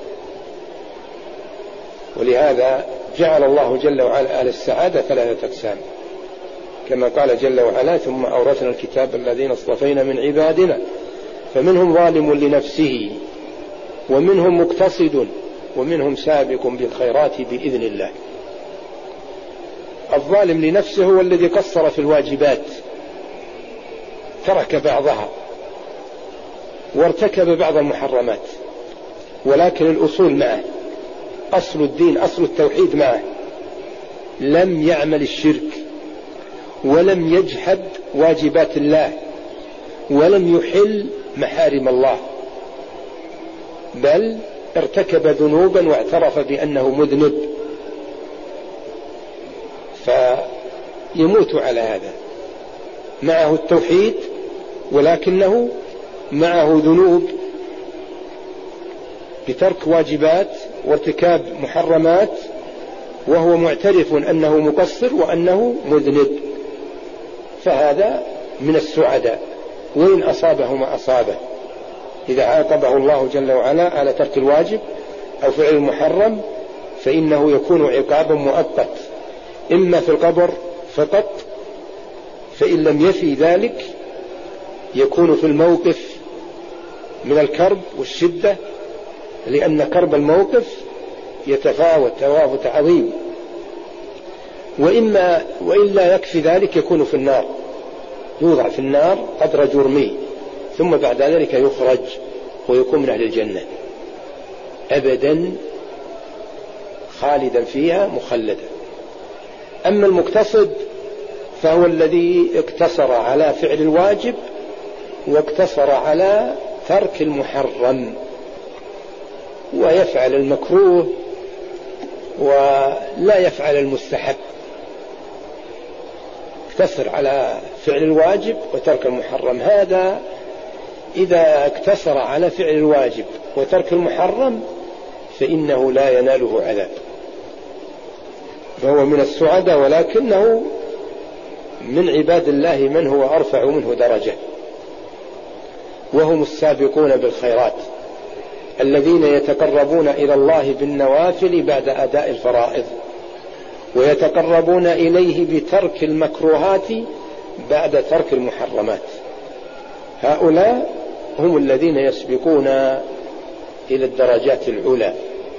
ولهذا جعل الله جل وعلا أهل السعادة 3 أقسام، كما قال جل وعلا: ثم أورثنا الكتاب الذين اصطفينا من عبادنا فمنهم ظالم لنفسه ومنهم مقتصد ومنهم سابق بالخيرات بإذن الله. الظالم لنفسه هو الذي قصر في الواجبات، ترك بعضها وارتكب بعض المحرمات، ولكن الأصول معه، أصل الدين أصل التوحيد معه، لم يعمل الشرك ولم يجحد واجبات الله ولم يحل محارم الله، بل ارتكب ذنوبا واعترف بأنه مذنب، فيموت على هذا، معه التوحيد ولكنه معه ذنوب بترك واجبات وارتكاب محرمات، وهو معترف أنه مقصر وأنه مذنب، فهذا من السعداء وإن أصابه ما أصابه. إذا عاقبه الله جل وعلا على ترك الواجب أو فعل المحرم فإنه يكون عقابا مؤقت، إما في القبر فقط، فإن لم يفي ذلك يكون في الموقف من الكرب والشدة، لأن كرب الموقف يتفاوت تفاوت عظيم، وإلا يكفي ذلك يكون في النار، يوضع في النار قدر جرمه، ثم بعد ذلك يخرج ويكون من أهل الجنة أبدا خالدا فيها مخلدا. أما المقتصد فهو الذي اقتصر على فعل الواجب واقتصر على ترك المحرم، ويفعل المكروه ولا يفعل المستحب، يقتصر على فعل الواجب وترك المحرم. هذا إذا اقتصر على فعل الواجب وترك المحرم فإنه لا يناله عذاب، فهو من السعداء، ولكنه من عباد الله من هو أرفع منه درجة، وهم السابقون بالخيرات الذين يتقربون إلى الله بالنوافل بعد أداء الفرائض، ويتقربون إليه بترك المكروهات بعد ترك المحرمات. هؤلاء هم الذين يسبقون إلى الدرجات العلى،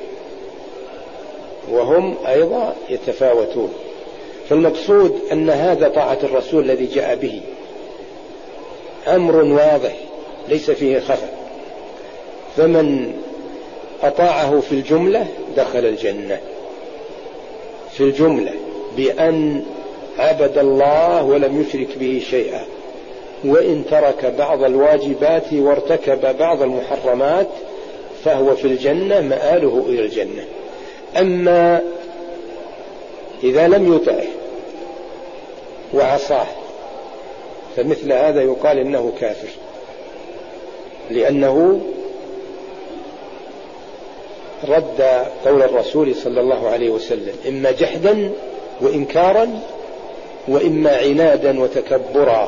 وهم أيضا يتفاوتون. فالمقصود أن هذا طاعة الرسول الذي جاء به أمر واضح ليس فيه خفا، فمن أطاعه في الجملة دخل الجنة في الجملة بأن عبد الله ولم يشرك به شيئا، وإن ترك بعض الواجبات وارتكب بعض المحرمات فهو في الجنة مآله إلى الجنة. أما إذا لم يطعه وعصاه فمثل هذا يقال إنه كافر، لأنه رد قول الرسول صلى الله عليه وسلم إما جحدا وإنكارا وإما عنادا وتكبرا.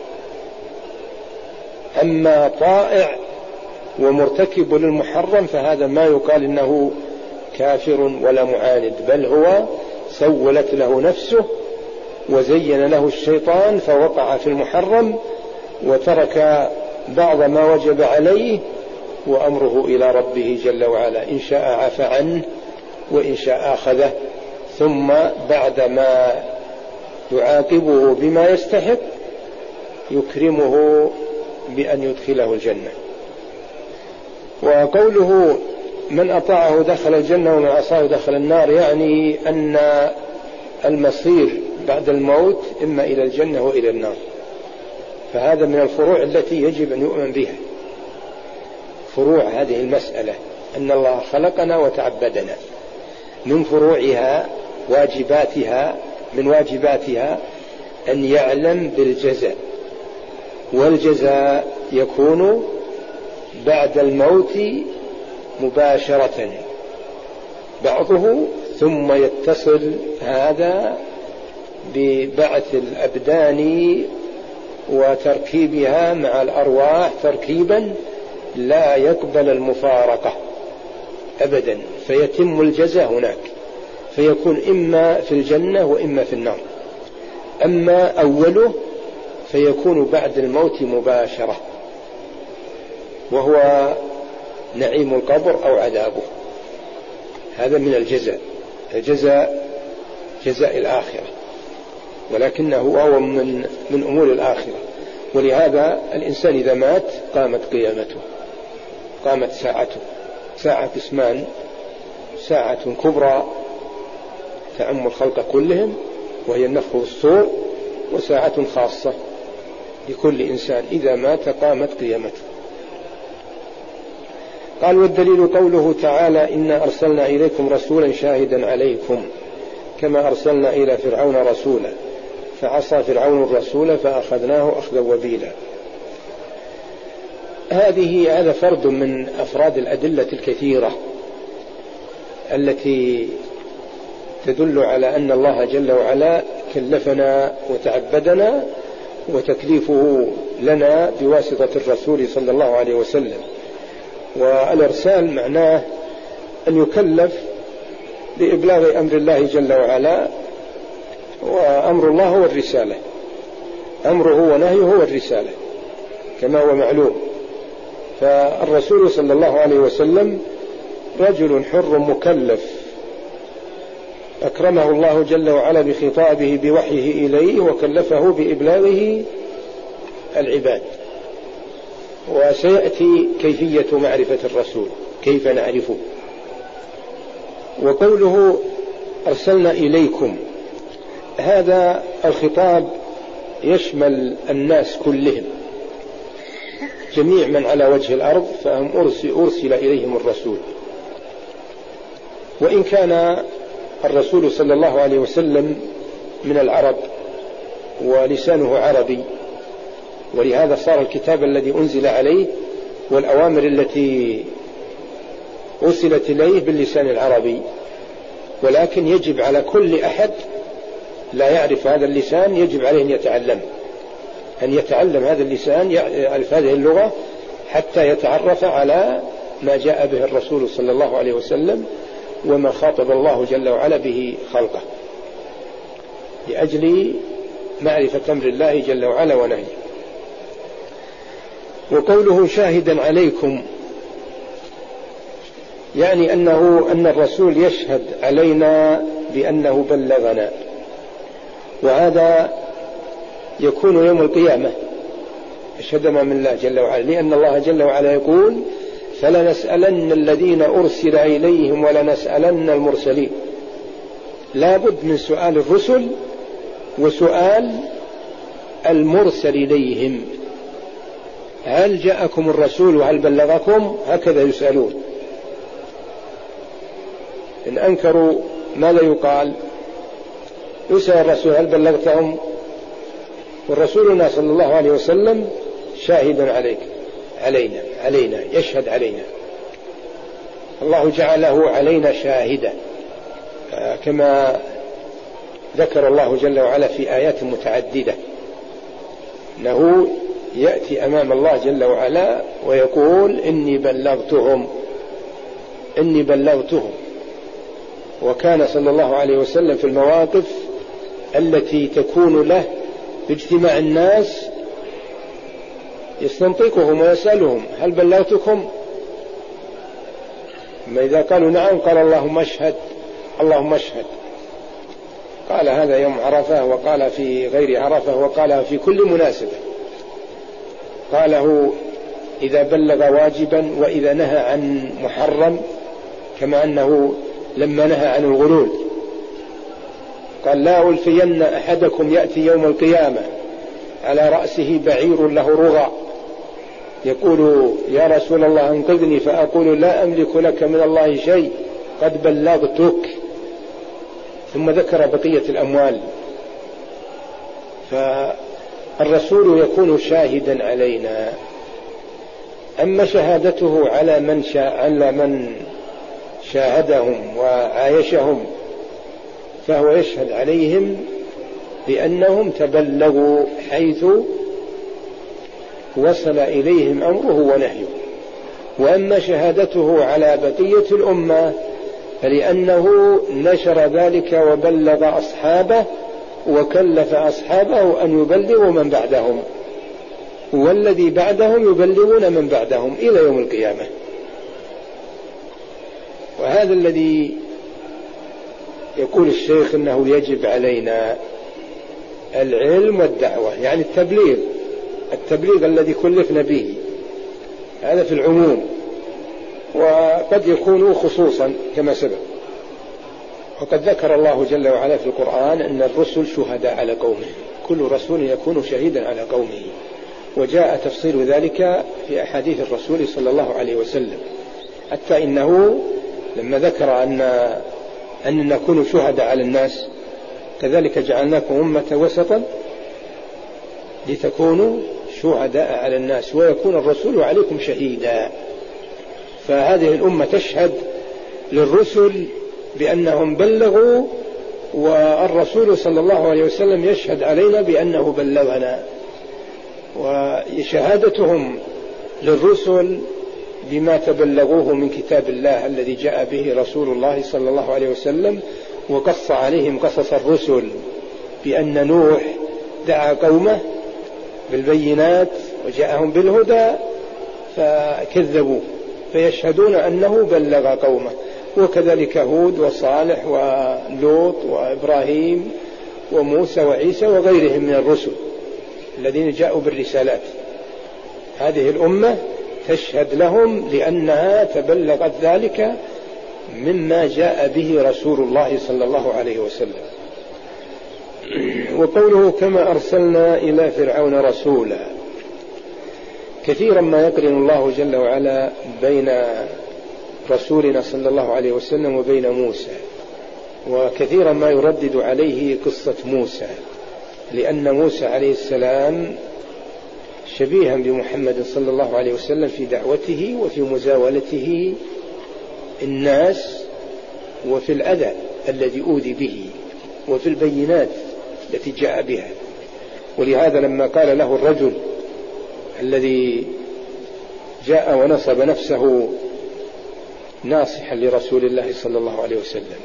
أما طائع ومرتكب للمحرم فهذا ما يقال إنه كافر ولا معاند، بل هو سولت له نفسه وزين له الشيطان فوقع في المحرم وترك بعض ما وجب عليه، وأمره إلى ربه جل وعلا، إن شاء عفى عنه وإن شاء أخذه، ثم بعدما يعاقبه بما يستحق يكرمه بأن يدخله الجنة. وقوله من أطاعه دخل الجنة ومن عصاه دخل النار، يعني أن المصير بعد الموت إما إلى الجنة وإلى النار، فهذا من الفروع التي يجب أن يؤمن بها. فروع هذه المسألة أن الله خلقنا وتعبدنا، من فروعها واجباتها، من واجباتها أن يعلم بالجزاء، والجزاء يكون بعد الموت مباشرة بعضه، ثم يتصل هذا ببعث الأبدان وتركيبها مع الأرواح تركيبا لا يقبل المفارقة أبدا، فيتم الجزاء هناك، فيكون إما في الجنة وإما في النار. أما أوله فيكون بعد الموت مباشرة، وهو نعيم القبر أو عذابه. هذا من الجزاء، جزاء الآخرة، ولكنه هو من أمور الآخرة. ولهذا الإنسان إذا مات قامت قيامته، قامت ساعته. ساعة اسمان: ساعة كبرى تعم الخلق كلهم وهي النفخ في الصور، وساعة خاصة لكل إنسان إذا مات قامت قيامته. قال: والدليل قوله تعالى: إنا أرسلنا إليكم رسولا شاهدا عليكم كما أرسلنا إلى فرعون رسولا فعصى فرعون الرسول فأخذناه أخذا وبيلا. هذا فرد من أفراد الأدلة الكثيرة التي تدل على أن الله جل وعلا كلفنا وتعبدنا، وتكليفه لنا بواسطة الرسول صلى الله عليه وسلم. والإرسال معناه أن يكلف بإبلاغ أمر الله جل وعلا، وأمر الله هو الرسالة، أمره ونهيه هو الرسالة كما هو معلوم. فالرسول صلى الله عليه وسلم رجل حر مكلف أكرمه الله جل وعلا بخطابه بوحيه إليه وكلفه بإبلاغه العباد. وسيأتي كيفية معرفة الرسول، كيف نعرفه. وقوله أرسلنا إليكم، هذا الخطاب يشمل الناس كلهم، جميع من على وجه الأرض فهم أرسل إليهم الرسول. وإن كان الرسول صلى الله عليه وسلم من العرب ولسانه عربي، ولهذا صار الكتاب الذي أنزل عليه والأوامر التي أرسلت إليه باللسان العربي. ولكن يجب على كل أحد لا يعرف هذا اللسان يجب عليه أن يتعلم هذا اللسان، هذه اللغة، حتى يتعرف على ما جاء به الرسول صلى الله عليه وسلم وما خاطب الله جل وعلا به خلقه، لأجل معرفة أمر الله جل وعلا ونهيه. وقوله شاهدا عليكم يعني أن الرسول يشهد علينا بأنه بلغنا، وهذا يكون يوم القيامة يشهد أمام الله جل وعلا، لأن الله جل وعلا يقول فلنسألن الذين أرسل إليهم ولنسألن المرسلين. لا بد من سؤال الرسل وسؤال المرسل إليهم، هل جاءكم الرسول وهل بلغكم؟ هكذا يسألون. إن أنكروا ماذا يقال؟ يسأل الرسول هل بلغتهم؟ والرسولنا صلى الله عليه وسلم شاهد علينا يشهد علينا، الله جعله علينا شاهدا، كما ذكر الله جل وعلا في آيات متعددة أنه يأتي أمام الله جل وعلا ويقول إني بلغتهم. وكان صلى الله عليه وسلم في المواقف التي تكون له باجتماع الناس يستنطقهم ويسألهم هل بلغتكم؟ ما إذا قالوا نعم قال اللهم اشهد. قال هذا يوم عرفة، وقال في غير عرفة، وقال في كل مناسبة، قاله إذا بلغ واجبا وإذا نهى عن محرم، كما أنه لما نهى عن الغلول قال لا ألفين أحدكم يأتي يوم القيامة على رأسه بعير له رغى يقول يا رسول الله انقذني، فأقول لا أملك لك من الله شيء قد بلغتك. ثم ذكر بقية الأموال. فالرسول يكون شاهدا علينا. أما شهادته على من شاهدهم وعايشهم فهو يشهد عليهم بأنهم تبلغوا حيث وصل إليهم أمره ونهيه. وأما شهادته على بقية الأمة فلأنه نشر ذلك وبلغ أصحابه وكلف أصحابه أن يبلغوا من بعدهم، والذي بعدهم يبلغون من بعدهم إلى يوم القيامة. وهذا الذي يقول الشيخ أنه يجب علينا العلم والدعوة، يعني التبليغ الذي كلفنا به، هذا في العموم، وقد يكون خصوصا كما سبق. وقد ذكر الله جل وعلا في القرآن أن الرسل شهداء على قومه، كل رسول يكون شهيدا على قومه، وجاء تفصيل ذلك في أحاديث الرسول صلى الله عليه وسلم، حتى إنه لما ذكر أن نكون شهداء على الناس كذلك جعلناكم أمة وسطا لتكونوا شهداء على الناس ويكون الرسول عليكم شهيدا. فهذه الأمة تشهد للرسل بأنهم بلغوا، والرسول صلى الله عليه وسلم يشهد علينا بأنه بلغنا. وشهادتهم للرسل بما تبلغوه من كتاب الله الذي جاء به رسول الله صلى الله عليه وسلم، وقص عليهم قصص الرسل بأن نوح دعا قومه بالبينات وجاءهم بالهدى فكذبوا، فيشهدون أنه بلغ قومه. وكذلك هود وصالح ولوط وإبراهيم وموسى وعيسى وغيرهم من الرسل الذين جاءوا بالرسالات. هذه الأمة تشهد لهم لأنها تبلغت ذلك مما جاء به رسول الله صلى الله عليه وسلم. وقوله كما أرسلنا إلى فرعون رسولا، كثيرا ما يقرن الله جل وعلا بين رسولنا صلى الله عليه وسلم وبين موسى، وكثيرا ما يردد عليه قصة موسى لأن موسى عليه السلام شبيها بمحمد صلى الله عليه وسلم في دعوته وفي مزاولته الناس وفي الأذى الذي أوذي به وفي البينات التي جاء بها. ولهذا لما قال له الرجل الذي جاء ونصب نفسه ناصحا لرسول الله صلى الله عليه وسلم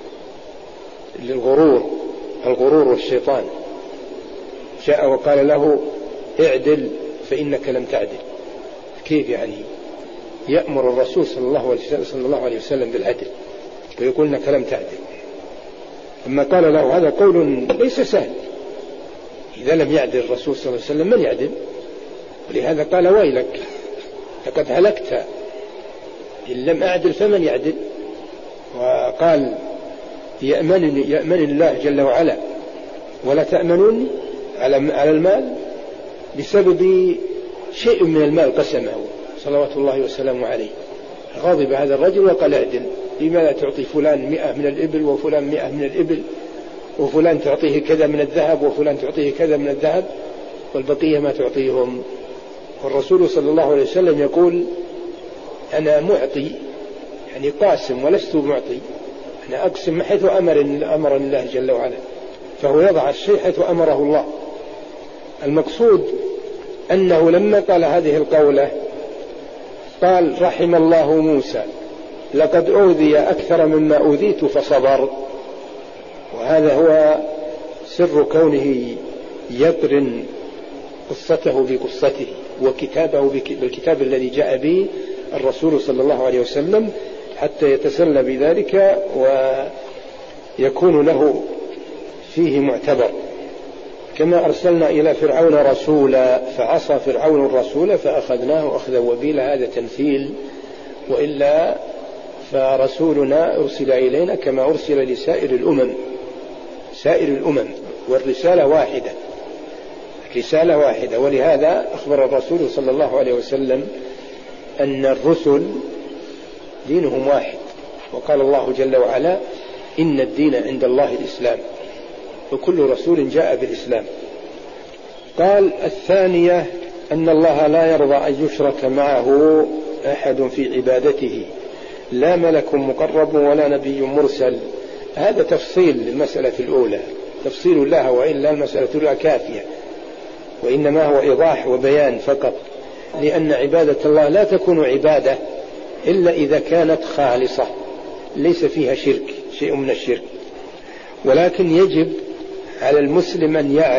الغرور والشيطان، جاء وقال له اعدل فإنك لم تعدل. كيف يعني يأمر الرسول صلى الله عليه وسلم بالعدل ويقول انك لم تعدل؟ لما قال له هذا قول ليس سهل، إذا لم يعدل الرسول صلى الله عليه وسلم من يعدل؟ ولهذا قال ويلك لقد هلكت إن لم أعدل فمن يعدل؟ وقال يأمن الله جل وعلا ولا تأمنون على المال بسبب شيء من المال قسمه صلوات الله وسلامه عليه. غضب هذا الرجل وقال اعدل، لماذا تعطي فلان 100 من الإبل وفلان 100 من الإبل وفلان تعطيه كذا من الذهب وفلان تعطيه كذا من الذهب والبقية ما تعطيهم؟ والرسول صلى الله عليه وسلم يقول أنا معطي يعني قاسم ولست معطي، أنا أقسم حيث أمر الله جل وعلا، فهو يضع الشيء حيث أمره الله. المقصود أنه لما قال هذه القولة قال رحم الله موسى لقد أوذي أكثر مما أوذيت فصبر. وهذا هو سر كونه يقرن قصته بقصته وكتابه بالكتاب الذي جاء به الرسول صلى الله عليه وسلم حتى يتسلى بذلك ويكون له فيه معتبر. كما أرسلنا إلى فرعون رسولا فعصى فرعون الرسول فأخذناه أخذا وبيلا، هذا تمثيل، وإلا فرسولنا أرسل إلينا كما أرسل لسائر الأمم والرسالة واحدة. ولهذا أخبر الرسول صلى الله عليه وسلم أن الرسل دينهم واحد، وقال الله جل وعلا إن الدين عند الله الإسلام، وكل رسول جاء بالإسلام. قال الثانية أن الله لا يرضى أن يشرك معه أحد في عبادته، لا ملك مقرب ولا نبي مرسل. هذا تفصيل للمسألة الأولى، تفصيل لها، وإلا المسألة الأولى كافية، وإنما هو إيضاح وبيان فقط. لأن عبادة الله لا تكون عبادة إلا إذا كانت خالصة ليس فيها شيء من الشرك. ولكن يجب على المسلم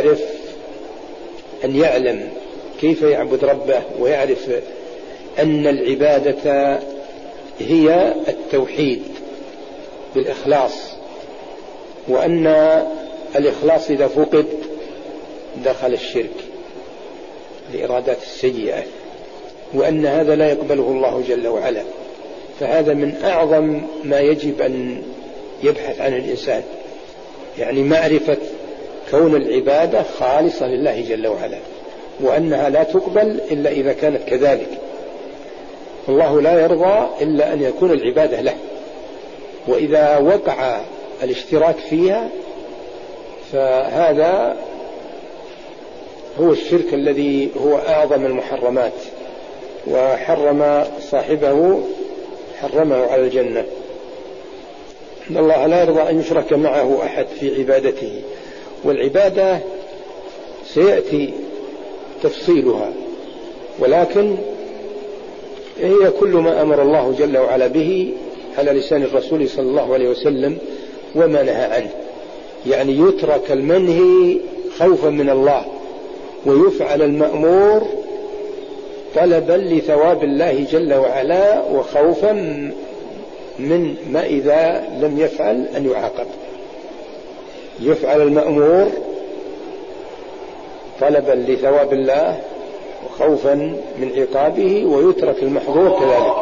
أن يعلم كيف يعبد ربه، ويعرف أن العبادة هي التوحيد بالإخلاص، وأن الإخلاص إذا فقد دخل الشرك الإرادات السيئة، وأن هذا لا يقبله الله جل وعلا. فهذا من أعظم ما يجب أن يبحث عن الإنسان، يعني معرفة كون العبادة خالصة لله جل وعلا، وأنها لا تقبل إلا إذا كانت كذلك. الله لا يرضى إلا أن يكون العبادة له، وإذا وقع الاشتراك فيها فهذا هو الشرك الذي هو أعظم المحرمات، وحرم صاحبه حرمه على الجنة. إن الله لا يرضى أن يشرك معه أحد في عبادته، والعبادة سيأتي تفصيلها، ولكن هي كل ما أمر الله جل وعلا به على لسان الرسول صلى الله عليه وسلم وما نهى عنه، يعني يترك المنهي خوفا من الله، ويفعل المأمور طلبا لثواب الله جل وعلا، وخوفا من ما إذا لم يفعل أن يعاقب. يفعل المأمور طلبا لثواب الله وخوفا من عقابه، ويترك المحظور كذلك.